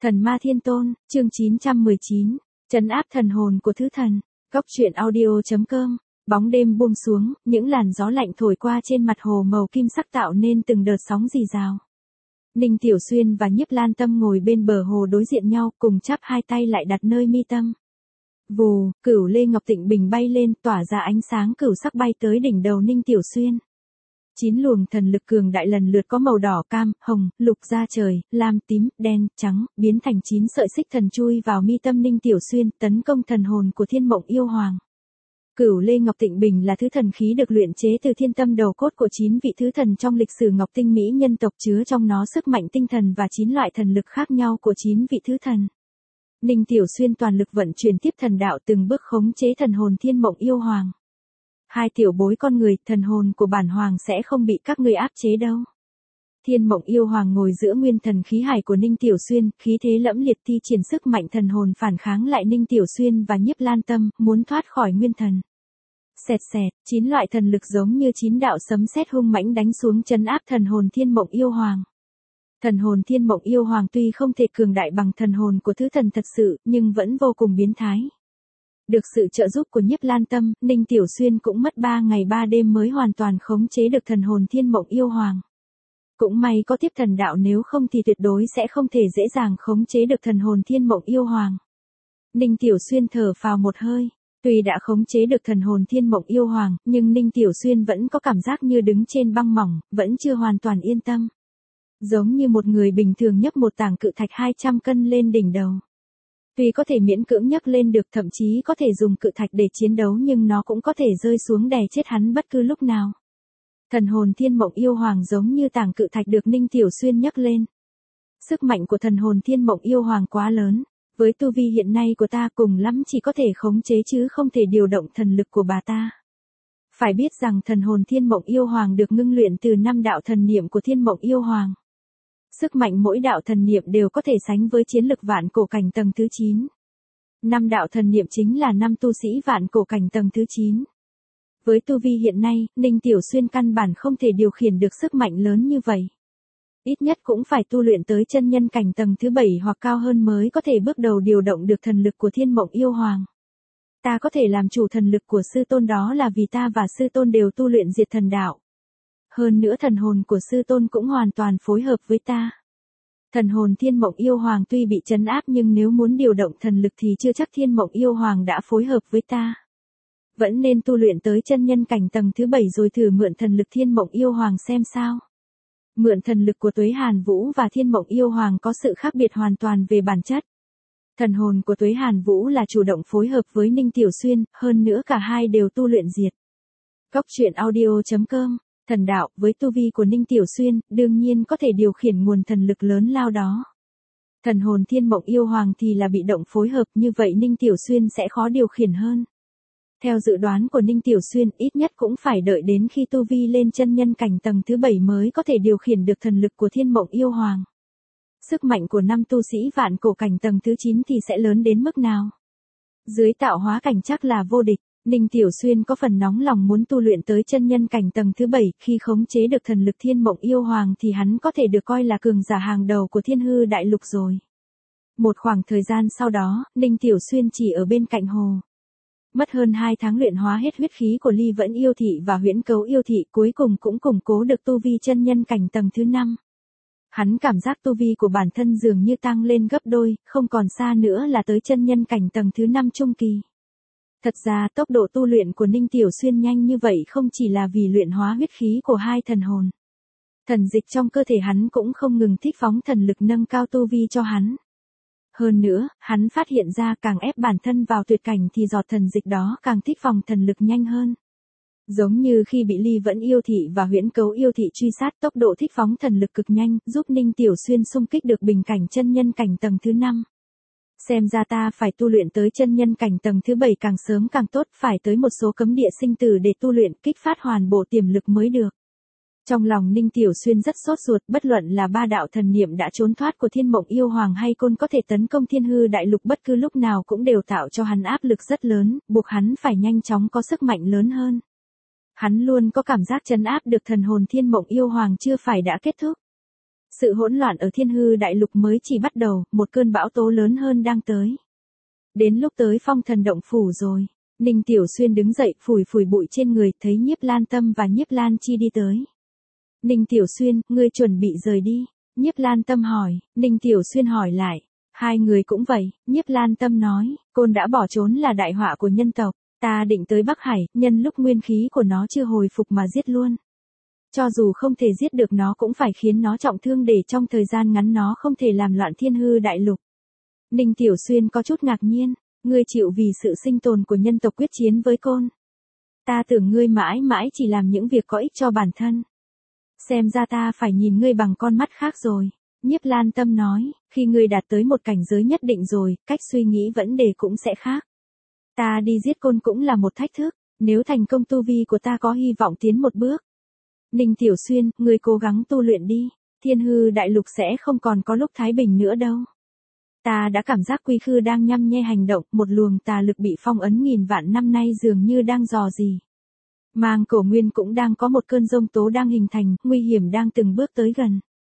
Thần ma thiên tôn, chương 919, trấn áp thần hồn của thứ thần. Góc truyện audio.com. Bóng đêm buông xuống, những làn gió lạnh thổi qua trên mặt hồ màu kim sắc tạo nên từng đợt sóng rì rào. Ninh Tiểu Xuyên và Nhiếp Lan Tâm ngồi bên bờ hồ đối diện nhau, cùng chắp hai tay lại đặt nơi mi tâm. Vù, cửu lê ngọc tịnh bình bay lên, tỏa ra ánh sáng cửu sắc bay tới đỉnh đầu Ninh Tiểu Xuyên. 9 luồng thần lực cường đại lần lượt có màu đỏ, cam, hồng, lục da trời, lam, tím, đen, trắng, biến thành 9 sợi xích thần chui vào mi tâm Ninh Tiểu Xuyên, tấn công thần hồn của Thiên Mộng Yêu Hoàng. Cửu Lê Ngọc Tịnh Bình là thứ thần khí được luyện chế từ thiên tâm đầu cốt của 9 vị thứ thần trong lịch sử Ngọc Tinh Mỹ nhân tộc, chứa trong nó sức mạnh tinh thần và 9 loại thần lực khác nhau của 9 vị thứ thần. Ninh Tiểu Xuyên toàn lực vận chuyển tiếp thần đạo, từng bước khống chế thần hồn Thiên Mộng Yêu Hoàng. Hai tiểu bối con người, thần hồn của bản hoàng sẽ không bị các ngươi áp chế đâu. Thiên Mộng Yêu Hoàng ngồi giữa nguyên thần khí hải của Ninh Tiểu Xuyên, khí thế lẫm liệt thi triển sức mạnh thần hồn phản kháng lại Ninh Tiểu Xuyên và Nhiếp Lan Tâm, muốn thoát khỏi nguyên thần. Xẹt xẹt, 9 loại thần lực giống như 9 đạo sấm sét hung mãnh đánh xuống trấn áp thần hồn Thiên Mộng Yêu Hoàng. Thần hồn Thiên Mộng Yêu Hoàng tuy không thể cường đại bằng thần hồn của thứ thần thật sự, nhưng vẫn vô cùng biến thái. Được sự trợ giúp của Nhiếp Lan Tâm, Ninh Tiểu Xuyên cũng mất 3 ngày 3 đêm mới hoàn toàn khống chế được thần hồn Thiên Mộng Yêu Hoàng. Cũng may có tiếp thần đạo, nếu không thì tuyệt đối sẽ không thể dễ dàng khống chế được thần hồn Thiên Mộng Yêu Hoàng. Ninh Tiểu Xuyên thở phào một hơi, tuy đã khống chế được thần hồn Thiên Mộng Yêu Hoàng, nhưng Ninh Tiểu Xuyên vẫn có cảm giác như đứng trên băng mỏng, vẫn chưa hoàn toàn yên tâm. Giống như một người bình thường nhấc một tảng cự thạch 200 cân lên đỉnh đầu. Tuy có thể miễn cưỡng nhấc lên được, thậm chí có thể dùng cự thạch để chiến đấu, nhưng nó cũng có thể rơi xuống đè chết hắn bất cứ lúc nào. Thần hồn Thiên Mộng Yêu Hoàng giống như tảng cự thạch được Ninh Tiểu Xuyên nhấc lên. Sức mạnh của thần hồn Thiên Mộng Yêu Hoàng quá lớn, với tu vi hiện nay của ta cùng lắm chỉ có thể khống chế chứ không thể điều động thần lực của bà ta. Phải biết rằng thần hồn Thiên Mộng Yêu Hoàng được ngưng luyện từ 5 đạo thần niệm của Thiên Mộng Yêu Hoàng. Sức mạnh mỗi đạo thần niệm đều có thể sánh với chiến lực vạn cổ cảnh tầng thứ 9. 5 đạo thần niệm chính là 5 tu sĩ vạn cổ cảnh tầng thứ 9. Với tu vi hiện nay, Ninh Tiểu Xuyên căn bản không thể điều khiển được sức mạnh lớn như vậy. Ít nhất cũng phải tu luyện tới chân nhân cảnh tầng thứ 7 hoặc cao hơn mới có thể bước đầu điều động được thần lực của Thiên Mộng Yêu Hoàng. Ta có thể làm chủ thần lực của sư tôn, đó là vì ta và sư tôn đều tu luyện diệt thần đạo. Hơn nữa thần hồn của sư tôn cũng hoàn toàn phối hợp với ta. Thần hồn Thiên Mộng Yêu Hoàng tuy bị trấn áp, nhưng nếu muốn điều động thần lực thì chưa chắc Thiên Mộng Yêu Hoàng đã phối hợp với ta. Vẫn nên tu luyện tới chân nhân cảnh tầng thứ 7 rồi thử mượn thần lực Thiên Mộng Yêu Hoàng xem sao. Mượn thần lực của Tuế Hàn Vũ và Thiên Mộng Yêu Hoàng có sự khác biệt hoàn toàn về bản chất. Thần hồn của Tuế Hàn Vũ là chủ động phối hợp với Ninh Tiểu Xuyên, hơn nữa cả hai đều tu luyện diệt. Góc truyện audio.com. Thần đạo, với tu vi của Ninh Tiểu Xuyên, đương nhiên có thể điều khiển nguồn thần lực lớn lao đó. Thần hồn Thiên Mộng Yêu Hoàng thì là bị động phối hợp, như vậy Ninh Tiểu Xuyên sẽ khó điều khiển hơn. Theo dự đoán của Ninh Tiểu Xuyên, ít nhất cũng phải đợi đến khi tu vi lên chân nhân cảnh tầng thứ 7 mới có thể điều khiển được thần lực của Thiên Mộng Yêu Hoàng. Sức mạnh của 5 tu sĩ vạn cổ cảnh tầng thứ 9 thì sẽ lớn đến mức nào? Dưới tạo hóa cảnh chắc là vô địch. Ninh Tiểu Xuyên có phần nóng lòng muốn tu luyện tới chân nhân cảnh tầng thứ 7, khi khống chế được thần lực Thiên Mộng Yêu Hoàng thì hắn có thể được coi là cường giả hàng đầu của Thiên Hư Đại Lục rồi. Một khoảng thời gian sau đó, Ninh Tiểu Xuyên chỉ ở bên cạnh hồ. Mất hơn 2 tháng luyện hóa hết huyết khí của Ly Vẫn Yêu Thị và Huyễn Cấu Yêu Thị, cuối cùng cũng củng cố được tu vi chân nhân cảnh tầng thứ 5. Hắn cảm giác tu vi của bản thân dường như tăng lên gấp đôi, không còn xa nữa là tới chân nhân cảnh tầng thứ 5 trung kỳ. Thật ra tốc độ tu luyện của Ninh Tiểu Xuyên nhanh như vậy không chỉ là vì luyện hóa huyết khí của hai thần hồn. Thần dịch trong cơ thể hắn cũng không ngừng thích phóng thần lực nâng cao tu vi cho hắn. Hơn nữa, hắn phát hiện ra càng ép bản thân vào tuyệt cảnh thì giọt thần dịch đó càng thích phòng thần lực nhanh hơn. Giống như khi bị Ly Vẫn Yêu Thị và Huyễn Cấu Yêu Thị truy sát, tốc độ thích phóng thần lực cực nhanh, giúp Ninh Tiểu Xuyên xung kích được bình cảnh chân nhân cảnh tầng thứ 5. Xem ra ta phải tu luyện tới chân nhân cảnh tầng thứ 7 càng sớm càng tốt, phải tới một số cấm địa sinh tử để tu luyện, kích phát hoàn bổ tiềm lực mới được. Trong lòng Ninh Tiểu Xuyên rất sốt ruột, bất luận là 3 đạo thần niệm đã trốn thoát của Thiên Mộng Yêu Hoàng hay côn có thể tấn công Thiên Hư Đại Lục bất cứ lúc nào cũng đều tạo cho hắn áp lực rất lớn, buộc hắn phải nhanh chóng có sức mạnh lớn hơn. Hắn luôn có cảm giác trấn áp được thần hồn Thiên Mộng Yêu Hoàng chưa phải đã kết thúc. Sự hỗn loạn ở Thiên Hư Đại Lục mới chỉ bắt đầu, một cơn bão tố lớn hơn đang tới. Đến lúc tới Phong Thần Động Phủ rồi. Ninh Tiểu Xuyên đứng dậy, phủi phủi bụi trên người, thấy Nhiếp Lan Tâm và Nhiếp Lan Chi đi tới. Ninh Tiểu Xuyên, ngươi chuẩn bị rời đi. Nhiếp Lan Tâm hỏi, Ninh Tiểu Xuyên hỏi lại. Hai người cũng vậy, Nhiếp Lan Tâm nói, Côn đã bỏ trốn là đại họa của nhân tộc. Ta định tới Bắc Hải, nhân lúc nguyên khí của nó chưa hồi phục mà giết luôn. Cho dù không thể giết được nó cũng phải khiến nó trọng thương để trong thời gian ngắn nó không thể làm loạn Thiên Hư Đại Lục. Ninh Tiểu Xuyên có chút ngạc nhiên, ngươi chịu vì sự sinh tồn của nhân tộc quyết chiến với Côn. Ta tưởng ngươi mãi mãi chỉ làm những việc có ích cho bản thân. Xem ra ta phải nhìn ngươi bằng con mắt khác rồi. Nhiếp Lan Tâm nói, khi ngươi đạt tới một cảnh giới nhất định rồi, cách suy nghĩ vấn đề cũng sẽ khác. Ta đi giết Côn cũng là một thách thức, nếu thành công tu vi của ta có hy vọng tiến một bước. Ninh Tiểu Xuyên, ngươi cố gắng tu luyện đi, Thiên Hư Đại Lục sẽ không còn có lúc thái bình nữa đâu. Ta đã cảm giác Quy Khư đang nhăm nhe hành động, một luồng tà lực bị phong ấn nghìn vạn năm nay dường như đang dò dỉ. Mang Cổ Nguyên cũng đang có một cơn giông tố đang hình thành, nguy hiểm đang từng bước tới gần.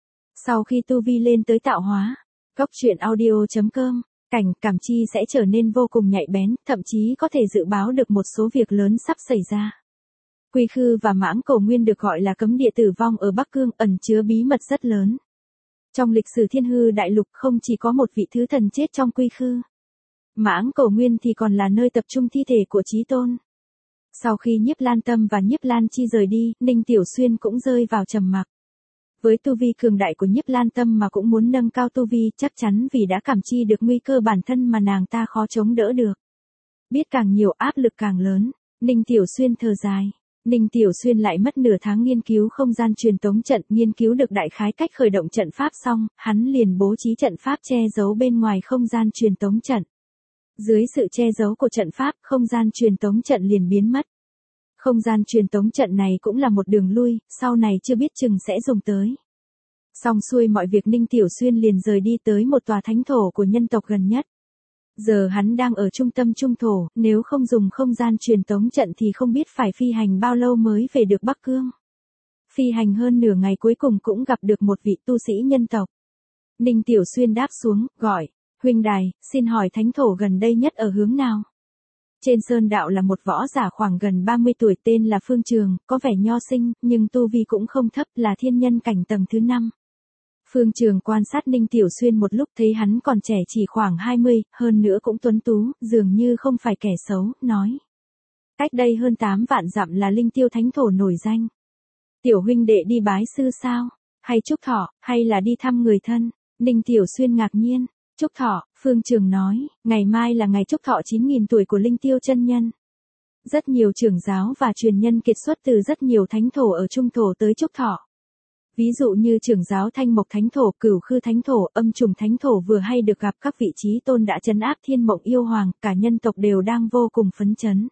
Sau khi tu vi lên tới tạo hóa, Góc Truyện Audio.com, cảnh cảm chi sẽ trở nên vô cùng nhạy bén, thậm chí có thể dự báo được một số việc lớn sắp xảy ra. Quy Khư và Mãng Cổ Nguyên được gọi là cấm địa tử vong ở Bắc Cương, ẩn chứa bí mật rất lớn. Trong lịch sử Thiên Hư Đại Lục không chỉ có một vị thứ thần chết trong Quy Khư. Mãng Cổ Nguyên thì còn là nơi tập trung thi thể của Chí Tôn. Sau khi Nhiếp Lan Tâm và Nhiếp Lan Chi rời đi, Ninh Tiểu Xuyên cũng rơi vào trầm mặc. Với tu vi cường đại của Nhiếp Lan Tâm mà cũng muốn nâng cao tu vi, chắc chắn vì đã cảm chi được nguy cơ bản thân mà nàng ta khó chống đỡ được. Biết càng nhiều áp lực càng lớn, Ninh Tiểu Xuyên thở dài. Ninh Tiểu Xuyên lại mất nửa tháng nghiên cứu không gian truyền tống trận, nghiên cứu được đại khái cách khởi động trận pháp xong, hắn liền bố trí trận pháp che giấu bên ngoài không gian truyền tống trận. Dưới sự che giấu của trận pháp, không gian truyền tống trận liền biến mất. Không gian truyền tống trận này cũng là một đường lui, sau này chưa biết chừng sẽ dùng tới. Xong xuôi mọi việc, Ninh Tiểu Xuyên liền rời đi tới một tòa thánh thổ của nhân tộc gần nhất. Giờ hắn đang ở trung tâm trung thổ, nếu không dùng không gian truyền tống trận thì không biết phải phi hành bao lâu mới về được Bắc Cương. Phi hành hơn nửa ngày cuối cùng cũng gặp được một vị tu sĩ nhân tộc. Ninh Tiểu Xuyên đáp xuống, gọi, huynh đài, xin hỏi thánh thổ gần đây nhất ở hướng nào? Trên sơn đạo là một võ giả khoảng gần 30 tuổi tên là Phương Trường, có vẻ nho sinh, nhưng tu vi cũng không thấp, là thiên nhân cảnh tầng thứ 5. Phương Trường quan sát Ninh Tiểu Xuyên một lúc, thấy hắn còn trẻ chỉ khoảng 20, hơn nữa cũng tuấn tú, dường như không phải kẻ xấu, nói. Cách đây hơn 8 vạn dặm là Linh Tiêu Thánh Thổ nổi danh. Tiểu huynh đệ đi bái sư sao? Hay chúc thọ, hay là đi thăm người thân? Ninh Tiểu Xuyên ngạc nhiên. Chúc thọ, Phương Trường nói, ngày mai là ngày chúc thọ 9.000 tuổi của Linh Tiêu chân nhân. Rất nhiều trưởng giáo và truyền nhân kiệt xuất từ rất nhiều thánh thổ ở trung thổ tới chúc thọ. Ví dụ như trưởng giáo Thanh Mộc Thánh Thổ, Cửu Khư Thánh Thổ, Âm Trùng Thánh Thổ vừa hay được gặp các vị trí tôn đã trấn áp Thiên Mộng Yêu Hoàng, cả nhân tộc đều đang vô cùng phấn chấn.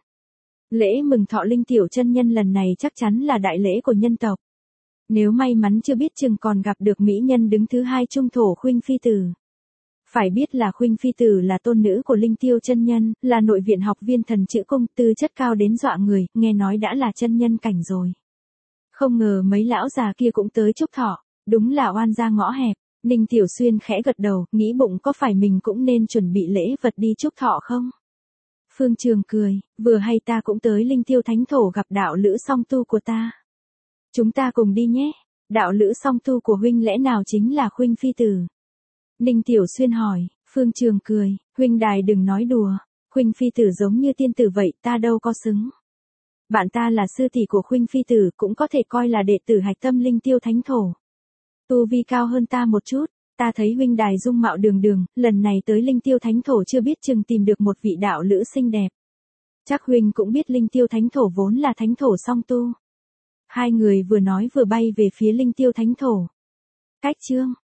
Lễ mừng thọ Linh Tiểu chân nhân lần này chắc chắn là đại lễ của nhân tộc. Nếu may mắn chưa biết chừng còn gặp được mỹ nhân đứng thứ 2 trung thổ Khuynh Phi Tử. Phải biết là Khuynh Phi Tử là tôn nữ của Linh Tiêu chân nhân, là nội viện học viên Thần Chữ Cung, tư chất cao đến dọa người, nghe nói đã là chân nhân cảnh rồi. Không ngờ mấy lão già kia cũng tới chúc thọ, đúng là oan gia ngõ hẹp. Ninh Tiểu Xuyên khẽ gật đầu, nghĩ bụng có phải mình cũng nên chuẩn bị lễ vật đi chúc thọ không? Phương Trường cười, vừa hay ta cũng tới Linh Tiêu Thánh Thổ gặp đạo lữ song tu của ta. Chúng ta cùng đi nhé, đạo lữ song tu của huynh lẽ nào chính là Khuynh Phi Tử? Ninh Tiểu Xuyên hỏi, Phương Trường cười, huynh đài đừng nói đùa, Khuynh Phi Tử giống như tiên tử vậy, ta đâu có xứng. Bạn ta là sư tỷ của Khuynh Phi Tử, cũng có thể coi là đệ tử hạch tâm Linh Tiêu Thánh Thổ. Tu vi cao hơn ta một chút, ta thấy huynh đài dung mạo đường đường, lần này tới Linh Tiêu Thánh Thổ chưa biết chừng tìm được một vị đạo lữ xinh đẹp. Chắc huynh cũng biết Linh Tiêu Thánh Thổ vốn là thánh thổ song tu. Hai người vừa nói vừa bay về phía Linh Tiêu Thánh Thổ. Cách chương